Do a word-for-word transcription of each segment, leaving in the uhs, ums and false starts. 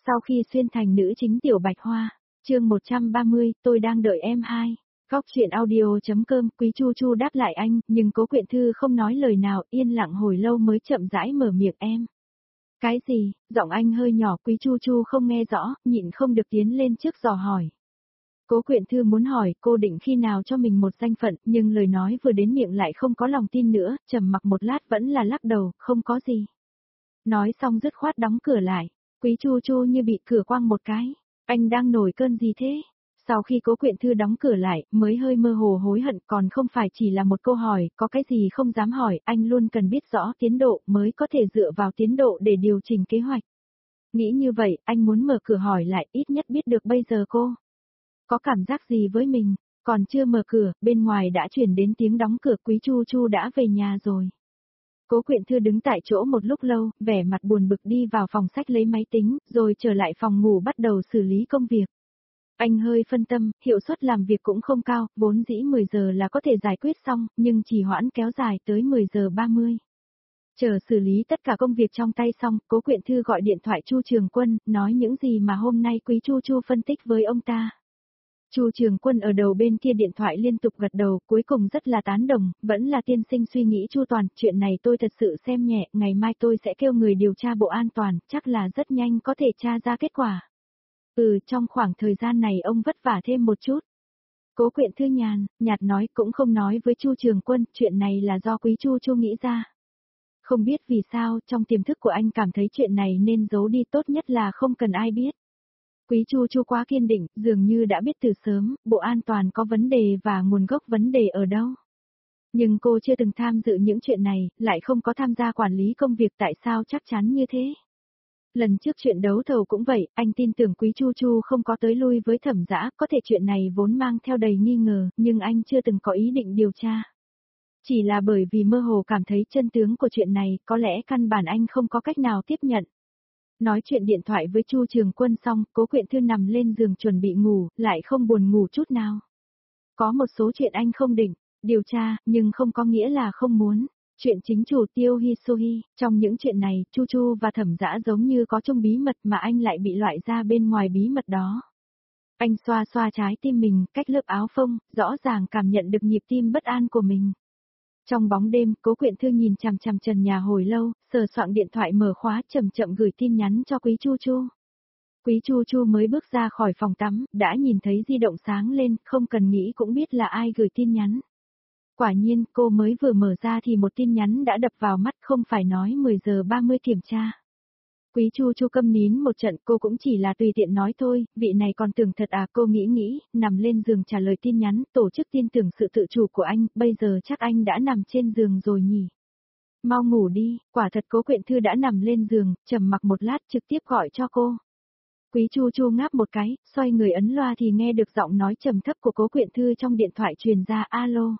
Sau khi xuyên thành nữ chính Tiểu Bạch Hoa, chương một trăm ba mươi, tôi đang đợi em hai. Góc chuyện audio.com, Quý Chu Chu đáp lại anh, nhưng Cố Quyện Thư không nói lời nào, yên lặng hồi lâu mới chậm rãi mở miệng em. Cái gì? Giọng anh hơi nhỏ, Quý Chu Chu không nghe rõ, nhịn không được tiến lên trước dò hỏi. Cố Quyện Thư muốn hỏi cô định khi nào cho mình một danh phận, nhưng lời nói vừa đến miệng lại không có lòng tin nữa, trầm mặc một lát vẫn là lắc đầu, không có gì. Nói xong dứt khoát đóng cửa lại. Quý Chu Chu như bị cửa quăng một cái. Anh đang nổi cơn gì thế? Sau khi Cố Quyện Thư đóng cửa lại, mới hơi mơ hồ hối hận, còn không phải chỉ là một câu hỏi, có cái gì không dám hỏi, anh luôn cần biết rõ tiến độ mới có thể dựa vào tiến độ để điều chỉnh kế hoạch. Nghĩ như vậy, anh muốn mở cửa hỏi lại, ít nhất biết được bây giờ cô có cảm giác gì với mình. Còn chưa mở cửa, bên ngoài đã truyền đến tiếng đóng cửa. Quý Chu Chu đã về nhà rồi. Cố Quyện Thư đứng tại chỗ một lúc lâu, vẻ mặt buồn bực đi vào phòng sách lấy máy tính, rồi trở lại phòng ngủ bắt đầu xử lý công việc. Anh hơi phân tâm, hiệu suất làm việc cũng không cao, vốn dĩ mười giờ là có thể giải quyết xong, nhưng chỉ hoãn kéo dài tới mười giờ ba mươi. Chờ xử lý tất cả công việc trong tay xong, Cố Quyện Thư gọi điện thoại Chu Trường Quân, nói những gì mà hôm nay Quý Chu Chu phân tích với ông ta. Chu Trường Quân ở đầu bên kia điện thoại liên tục gật đầu, cuối cùng rất là tán đồng, vẫn là tiên sinh suy nghĩ chu toàn, chuyện này tôi thật sự xem nhẹ, ngày mai tôi sẽ kêu người điều tra Bộ An toàn, chắc là rất nhanh có thể tra ra kết quả. Ừ, trong khoảng thời gian này ông vất vả thêm một chút. Cố Quyện Thư nhàn, nhạt nói, cũng không nói với Chu Trường Quân, chuyện này là do Quý Chu Chu nghĩ ra. Không biết vì sao, trong tiềm thức của anh cảm thấy chuyện này nên giấu đi, tốt nhất là không cần ai biết. Quý Chu Chu quá kiên định, dường như đã biết từ sớm, Bộ An toàn có vấn đề và nguồn gốc vấn đề ở đâu. Nhưng cô chưa từng tham dự những chuyện này, lại không có tham gia quản lý công việc, tại sao chắc chắn như thế. Lần trước chuyện đấu thầu cũng vậy, anh tin tưởng Quý Chu Chu không có tới lui với Thẩm Dã, có thể chuyện này vốn mang theo đầy nghi ngờ, nhưng anh chưa từng có ý định điều tra. Chỉ là bởi vì mơ hồ cảm thấy chân tướng của chuyện này, có lẽ căn bản anh không có cách nào tiếp nhận. Nói chuyện điện thoại với Chu Trường Quân xong, Cố Quyện Thư nằm lên giường chuẩn bị ngủ, lại không buồn ngủ chút nào. Có một số chuyện anh không định điều tra, nhưng không có nghĩa là không muốn. Chuyện chính chủ Tiêu Hi Sohi, trong những chuyện này, Chu Chu và Thẩm Dã giống như có chung bí mật mà anh lại bị loại ra bên ngoài bí mật đó. Anh xoa xoa trái tim mình, cách lớp áo phông, rõ ràng cảm nhận được nhịp tim bất an của mình. Trong bóng đêm, Cố Quyện Thư nhìn chằm chằm trần nhà hồi lâu, sờ soạng điện thoại mở khóa, chậm chậm gửi tin nhắn cho Quý Chu Chu. Quý Chu Chu mới bước ra khỏi phòng tắm, đã nhìn thấy di động sáng lên, không cần nghĩ cũng biết là ai gửi tin nhắn. Quả nhiên, cô mới vừa mở ra thì một tin nhắn đã đập vào mắt, không phải nói mười giờ ba mươi kiểm tra. Quý Chu Chu câm nín một trận, cô cũng chỉ là tùy tiện nói thôi, vị này còn tưởng thật à, cô nghĩ nghĩ, nằm lên giường trả lời tin nhắn, tổ chức tin tưởng sự tự chủ của anh, bây giờ chắc anh đã nằm trên giường rồi nhỉ. Mau ngủ đi, quả thật Cố Quyện Thư đã nằm lên giường, trầm mặc một lát trực tiếp gọi cho cô. Quý Chu Chu ngáp một cái, xoay người ấn loa thì nghe được giọng nói trầm thấp của Cố Quyện Thư trong điện thoại truyền ra, alo.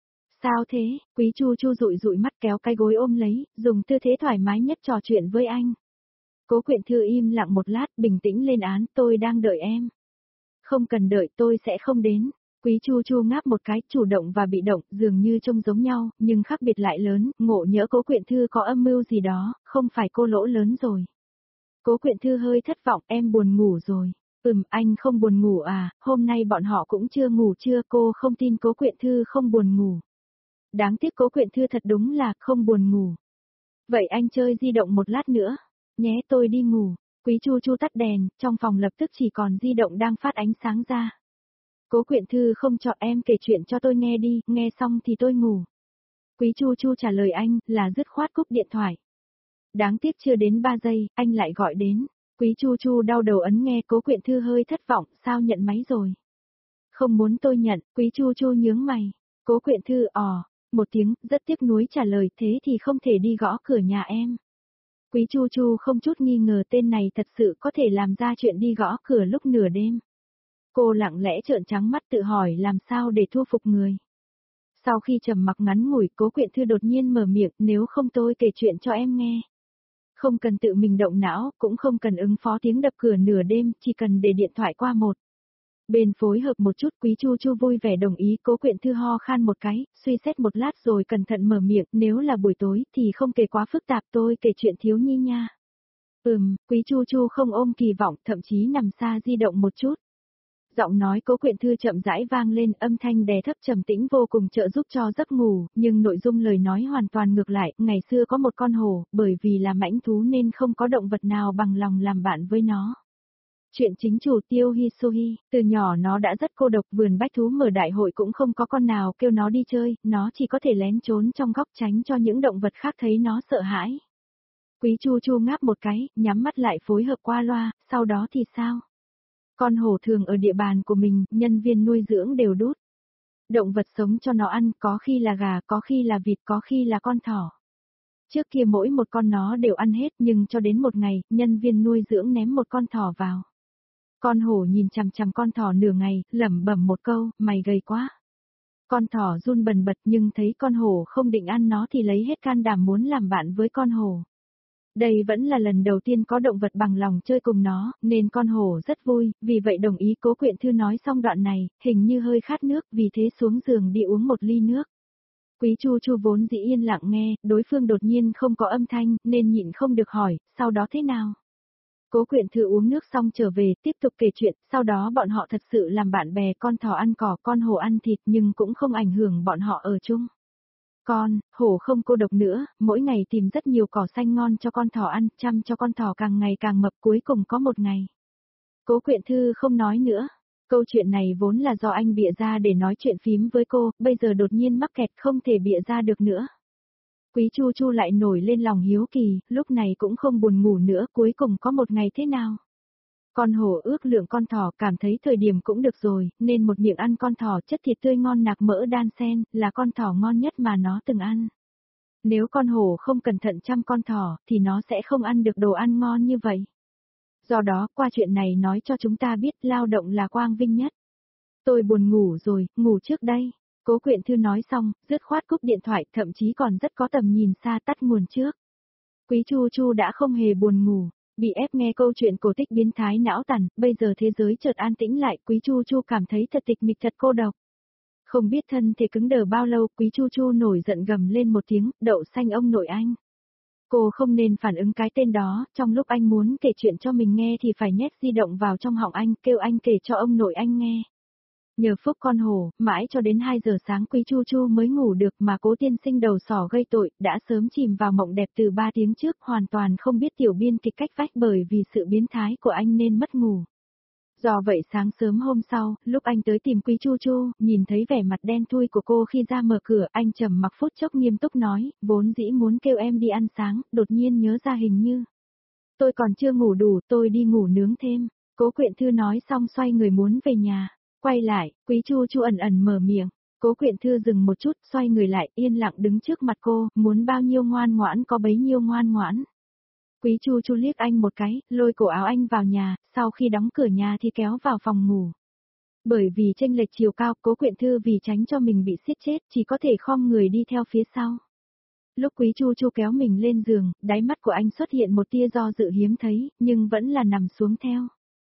Sao thế? Quý Chu Chu dụi dụi mắt kéo cái gối ôm lấy, dùng tư thế thoải mái nhất trò chuyện với anh. Cố Quyện Thư im lặng một lát, bình tĩnh lên án, tôi đang đợi em. Không cần đợi, tôi sẽ không đến. Quý Chu Chu ngáp một cái, chủ động và bị động, dường như trông giống nhau, nhưng khác biệt lại lớn, ngộ nhỡ Cố Quyện Thư có âm mưu gì đó, không phải cô lỗ lớn rồi. Cố Quyện Thư hơi thất vọng, em buồn ngủ rồi. Ừm, anh không buồn ngủ à, hôm nay bọn họ cũng chưa ngủ chưa, cô không tin Cố Quyện Thư không buồn ngủ. Đáng tiếc Cố Quyện Thư thật đúng là không buồn ngủ. Vậy anh chơi di động một lát nữa. Nhé, tôi đi ngủ. Quý Chu Chu tắt đèn, trong phòng lập tức chỉ còn di động đang phát ánh sáng ra. Cố Quyện Thư không cho em kể chuyện cho tôi nghe đi, nghe xong thì tôi ngủ. Quý Chu Chu trả lời anh, là dứt khoát cúp điện thoại. Đáng tiếc chưa đến ba giây, anh lại gọi đến. Quý Chu Chu đau đầu ấn nghe, Cố Quyện Thư hơi thất vọng, sao nhận máy rồi? Không muốn tôi nhận, Quý Chu Chu nhướng mày. Cố Quyện Thư ò, một tiếng, rất tiếc nuối trả lời, thế thì không thể đi gõ cửa nhà em. Quý Chu Chu không chút nghi ngờ tên này thật sự có thể làm ra chuyện đi gõ cửa lúc nửa đêm. Cô lặng lẽ trợn trắng mắt tự hỏi làm sao để thu phục người. Sau khi trầm mặc ngắn ngủi, Cố Quyện Thư đột nhiên mở miệng, nếu không tôi kể chuyện cho em nghe. Không cần tự mình động não, cũng không cần ứng phó tiếng đập cửa nửa đêm, chỉ cần để điện thoại qua một bên phối hợp một chút. Quý Chu Chu vui vẻ đồng ý. Cố Quyện Thư ho khan một cái, suy xét một lát rồi cẩn thận mở miệng, nếu là buổi tối thì không kể quá phức tạp, tôi kể chuyện thiếu nhi nha. Ừm, Quý Chu Chu không ôm kỳ vọng, thậm chí nằm xa di động một chút. Giọng nói Cố Quyện Thư chậm rãi vang lên, âm thanh đè thấp trầm tĩnh vô cùng trợ giúp cho giấc ngủ, nhưng nội dung lời nói hoàn toàn ngược lại, ngày xưa có một con hổ, bởi vì là mãnh thú nên không có động vật nào bằng lòng làm bạn với nó. Chuyện chính chủ Tiêu Hisohi, từ nhỏ nó đã rất cô độc, vườn bách thú mở đại hội cũng không có con nào kêu nó đi chơi, nó chỉ có thể lén trốn trong góc tránh cho những động vật khác thấy nó sợ hãi. Quý Chu Chu ngáp một cái, nhắm mắt lại phối hợp qua loa, sau đó thì sao? Con hổ thường ở địa bàn của mình, nhân viên nuôi dưỡng đều đút động vật sống cho nó ăn, có khi là gà, có khi là vịt, có khi là con thỏ. Trước kia mỗi một con nó đều ăn hết, nhưng cho đến một ngày, nhân viên nuôi dưỡng ném một con thỏ vào. Con hổ nhìn chằm chằm con thỏ nửa ngày, lẩm bẩm một câu, mày gầy quá. Con thỏ run bần bật nhưng thấy con hổ không định ăn nó thì lấy hết can đảm muốn làm bạn với con hổ. Đây vẫn là lần đầu tiên có động vật bằng lòng chơi cùng nó, nên con hổ rất vui, vì vậy đồng ý. Cố Quyện Thư nói xong đoạn này, hình như hơi khát nước, vì thế xuống giường đi uống một ly nước. Quý Chu Chu vốn dĩ yên lặng nghe, đối phương đột nhiên không có âm thanh, nên nhịn không được hỏi, sau đó thế nào? Cố Quyện Thư uống nước xong trở về, tiếp tục kể chuyện, sau đó bọn họ thật sự làm bạn bè, con thỏ ăn cỏ, con hổ ăn thịt nhưng cũng không ảnh hưởng bọn họ ở chung. Con, hổ không cô độc nữa, mỗi ngày tìm rất nhiều cỏ xanh ngon cho con thỏ ăn, chăm cho con thỏ càng ngày càng mập, cuối cùng có một ngày. Cố Quyện Thư không nói nữa. Câu chuyện này vốn là do anh bịa ra để nói chuyện phím với cô, bây giờ đột nhiên mắc kẹt không thể bịa ra được nữa. Quý Chu Chu lại nổi lên lòng hiếu kỳ, lúc này cũng không buồn ngủ nữa, cuối cùng có một ngày thế nào? Con hổ ước lượng con thỏ, cảm thấy thời điểm cũng được rồi, nên một miệng ăn con thỏ chất thịt tươi ngon nạc mỡ đan xen, là con thỏ ngon nhất mà nó từng ăn. Nếu con hổ không cẩn thận chăm con thỏ, thì nó sẽ không ăn được đồ ăn ngon như vậy. Do đó, qua chuyện này nói cho chúng ta biết lao động là quang vinh nhất. Tôi buồn ngủ rồi, ngủ trước đây. Cố Quyện Thư nói xong, dứt khoát cúp điện thoại, thậm chí còn rất có tầm nhìn xa, tắt nguồn trước. Quý Chu Chu đã không hề buồn ngủ, bị ép nghe câu chuyện cổ tích biến thái não tàn, bây giờ thế giới chợt an tĩnh lại, Quý Chu Chu cảm thấy thật tịch mịch, thật cô độc. Không biết thân thể cứng đờ bao lâu, Quý Chu Chu nổi giận gầm lên một tiếng, đậu xanh ông nội anh. Cô không nên phản ứng cái tên đó, trong lúc anh muốn kể chuyện cho mình nghe thì phải nhét di động vào trong họng anh, kêu anh kể cho ông nội anh nghe. Nhờ phúc con hổ, mãi cho đến hai giờ sáng Quý Chu Chu mới ngủ được, mà Cố tiên sinh đầu sỏ gây tội, đã sớm chìm vào mộng đẹp từ ba tiếng trước, hoàn toàn không biết tiểu biên kịch cách vách bởi vì sự biến thái của anh nên mất ngủ. Do vậy sáng sớm hôm sau, lúc anh tới tìm Quý Chu Chu, nhìn thấy vẻ mặt đen thui của cô khi ra mở cửa, anh trầm mặc phút chốc nghiêm túc nói, vốn dĩ muốn kêu em đi ăn sáng, đột nhiên nhớ ra hình như tôi còn chưa ngủ đủ, tôi đi ngủ nướng thêm. Cố Quyện Thư nói xong xoay người muốn về nhà. Quay lại, Quý Chu Chu ẩn ẩn mở miệng. Cố Quyện Thư dừng một chút, xoay người lại, yên lặng đứng trước mặt cô, muốn bao nhiêu ngoan ngoãn có bấy nhiêu ngoan ngoãn. Quý Chu Chu liếc anh một cái, lôi cổ áo anh vào nhà, sau khi đóng cửa nhà thì kéo vào phòng ngủ. Bởi vì chênh lệch chiều cao, Cố Quyện Thư vì tránh cho mình bị siết chết, chỉ có thể khom người đi theo phía sau. Lúc Quý Chu Chu kéo mình lên giường, đáy mắt của anh xuất hiện một tia do dự hiếm thấy, nhưng vẫn là nằm xuống theo.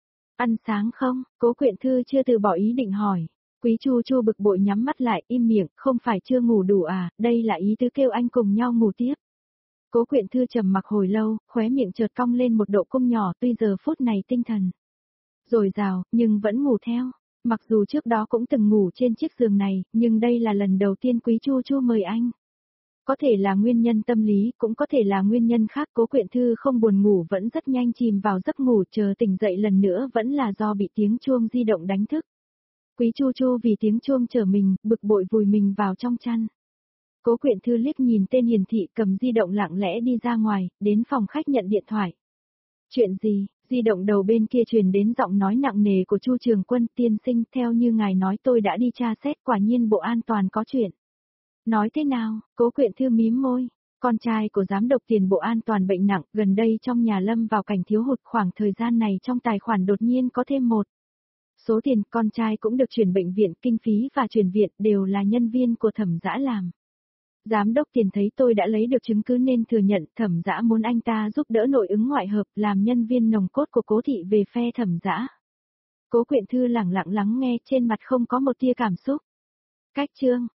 Ăn sáng không? Cố Quyện Thư chưa từ bỏ ý định hỏi. Quý Chu Chu bực bội nhắm mắt lại, im miệng, không phải chưa ngủ đủ à, đây là ý tứ kêu anh cùng nhau ngủ tiếp. Cố Quyện Thư trầm mặc hồi lâu, khóe miệng chợt cong lên một độ cung nhỏ, tuy giờ phút này tinh thần dồi dào, nhưng vẫn ngủ theo. Mặc dù trước đó cũng từng ngủ trên chiếc giường này, nhưng đây là lần đầu tiên Quý Chu Chu mời anh. Có thể là nguyên nhân tâm lý, cũng có thể là nguyên nhân khác. Cố Quyện Thư không buồn ngủ, vẫn rất nhanh chìm vào giấc ngủ, chờ tỉnh dậy lần nữa vẫn là do bị tiếng chuông di động đánh thức. Quý Chu Chu vì tiếng chuông chờ mình, bực bội vùi mình vào trong chăn. Cố Quyện Thư liếc nhìn tên hiển thị, cầm di động lặng lẽ đi ra ngoài, đến phòng khách nhận điện thoại. Chuyện gì? Di động đầu bên kia truyền đến giọng nói nặng nề của Chu Trường Quân, tiên sinh, theo như ngài nói tôi đã đi tra xét, quả nhiên Bộ An toàn có chuyện. Nói thế nào? Cố Quyện Thư mím môi. Con trai của giám đốc tiền Bộ An toàn bệnh nặng, gần đây trong nhà lâm vào cảnh thiếu hụt, khoảng thời gian này trong tài khoản đột nhiên có thêm một số tiền, con trai cũng được chuyển bệnh viện, kinh phí và chuyển viện đều là nhân viên của Thẩm Dã làm. Giám đốc tiền thấy tôi đã lấy được chứng cứ nên thừa nhận, Thẩm Dã muốn anh ta giúp đỡ nội ứng ngoại hợp, làm nhân viên nòng cốt của Cố thị về phe Thẩm Dã. Cố Quyện Thư lẳng lặng lắng nghe, trên mặt không có một tia cảm xúc. Cách chương